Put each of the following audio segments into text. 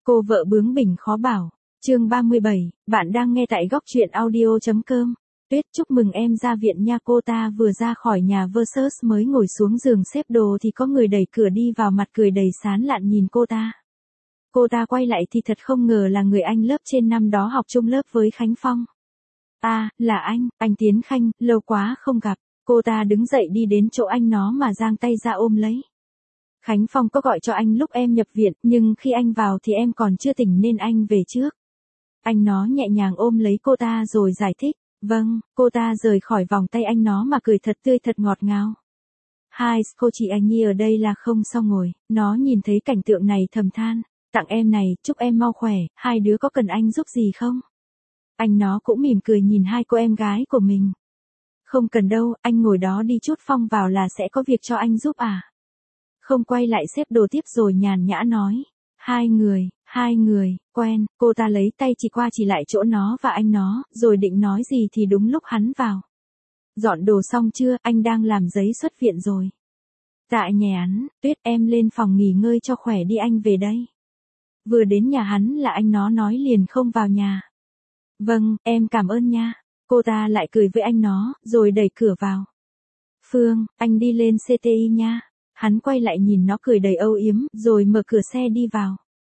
Cô vợ bướng bỉnh khó bảo. Chương 37, bạn đang nghe tại góc truyện audio.com. Tuyết, chúc mừng em ra viện nha. Cô ta vừa ra khỏi nhà Versus mới ngồi xuống giường xếp đồ thì có người đẩy cửa đi vào, mặt cười đầy sán lạn nhìn cô ta. Cô ta quay lại thì thật không ngờ là người anh lớp trên năm đó học chung lớp với Khánh Phong. À, là anh Tiến Khanh, lâu quá không gặp. Cô ta đứng dậy đi đến chỗ anh nó mà giang tay ra ôm lấy. Khánh Phong có gọi cho anh lúc em nhập viện, nhưng khi anh vào thì em còn chưa tỉnh nên anh về trước. Anh nó nhẹ nhàng ôm lấy cô ta rồi giải thích. Vâng, cô ta rời khỏi vòng tay anh nó mà cười thật tươi thật ngọt ngào. Hai, cô chị anh Nhi ở đây là không sao ngồi, nó nhìn thấy cảnh tượng này thầm than. Tặng em này, chúc em mau khỏe, hai đứa có cần anh giúp gì không? Anh nó cũng mỉm cười nhìn hai cô em gái của mình. Không cần đâu, anh ngồi đó đi, chút Phong vào là sẽ có việc cho anh giúp à? Không, quay lại xếp đồ tiếp rồi nhàn nhã nói. Hai người, quen. Cô ta lấy tay chỉ qua chỉ lại chỗ nó và anh nó, rồi định nói gì thì đúng lúc hắn vào. Dọn đồ xong chưa, anh đang làm giấy xuất viện rồi. Tại nhà hắn, Tuyết em lên phòng nghỉ ngơi cho khỏe đi, anh về đây. Vừa đến nhà hắn là anh nó nói liền không vào nhà. Vâng, em cảm ơn nha. Cô ta lại cười với anh nó, rồi đẩy cửa vào. Phương, anh đi lên CTI nha. Hắn quay lại nhìn nó cười đầy âu yếm, rồi mở cửa xe đi vào.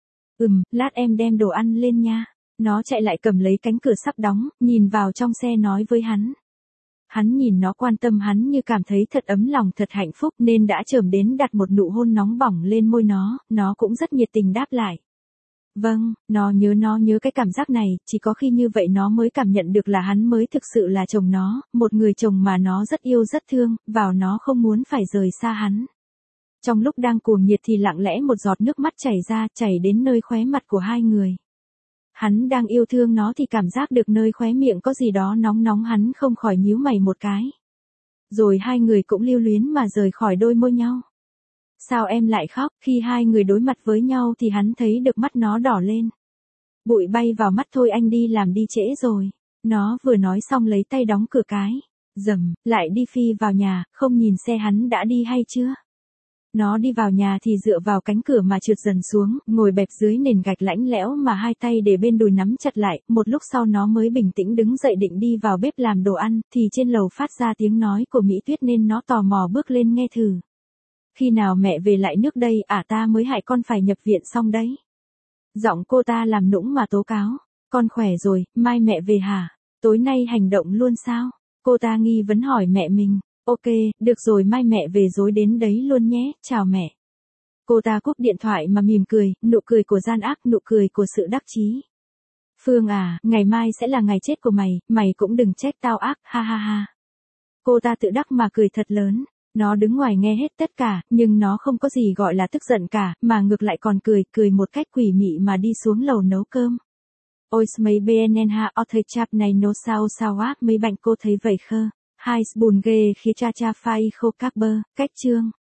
Lát em đem đồ ăn lên nha. Nó chạy lại cầm lấy cánh cửa sắp đóng, nhìn vào trong xe nói với hắn. Hắn nhìn nó quan tâm hắn như cảm thấy thật ấm lòng, thật hạnh phúc nên đã chồm đến đặt một nụ hôn nóng bỏng lên môi nó cũng rất nhiệt tình đáp lại. Vâng, nó nhớ cái cảm giác này, chỉ có khi như vậy nó mới cảm nhận được là hắn mới thực sự là chồng nó, một người chồng mà nó rất yêu rất thương, vào nó không muốn phải rời xa hắn. Trong lúc đang cuồng nhiệt thì lặng lẽ một giọt nước mắt chảy ra, chảy đến nơi khóe mặt của hai người. Hắn đang yêu thương nó thì cảm giác được nơi khóe miệng có gì đó nóng nóng, hắn không khỏi nhíu mày một cái. Rồi hai người cũng lưu luyến mà rời khỏi đôi môi nhau. Sao em lại khóc? Khi hai người đối mặt với nhau thì hắn thấy được mắt nó đỏ lên. Bụi bay vào mắt, thôi anh đi làm đi, trễ rồi. Nó vừa nói xong lấy tay đóng cửa cái. Dầm, lại đi phi vào nhà, không nhìn xe hắn đã đi hay chưa? Nó đi vào nhà thì dựa vào cánh cửa mà trượt dần xuống, ngồi bẹp dưới nền gạch lạnh lẽo mà hai tay để bên đùi nắm chặt lại. Một lúc sau nó mới bình tĩnh đứng dậy định đi vào bếp làm đồ ăn, thì trên lầu phát ra tiếng nói của Mỹ Tuyết nên nó tò mò bước lên nghe thử. Khi nào mẹ về lại nước đây, ta mới hại con phải nhập viện xong đấy. Giọng cô ta làm nũng mà tố cáo. Con khỏe rồi, mai mẹ về hả? Tối nay hành động luôn sao? Cô ta nghi vấn hỏi mẹ mình. Ok, được rồi, mai mẹ về rồi đến đấy luôn nhé, chào mẹ. Cô ta cúp điện thoại mà mỉm cười, nụ cười của gian ác, nụ cười của sự đắc chí. Phương à, ngày mai sẽ là ngày chết của mày cũng đừng trách tao ác, ha ha ha. Cô ta tự đắc mà cười thật lớn. Nó đứng ngoài nghe hết tất cả, nhưng nó không có gì gọi là tức giận cả, mà ngược lại còn cười một cách quỷ mị mà đi xuống lầu nấu cơm. Ôi mấy bnn ha, thầy chap này nấu sao á, mấy bánh cô thấy vậy khơ. Hai bùn ghê khi cha phai khô các bơ, cách chương.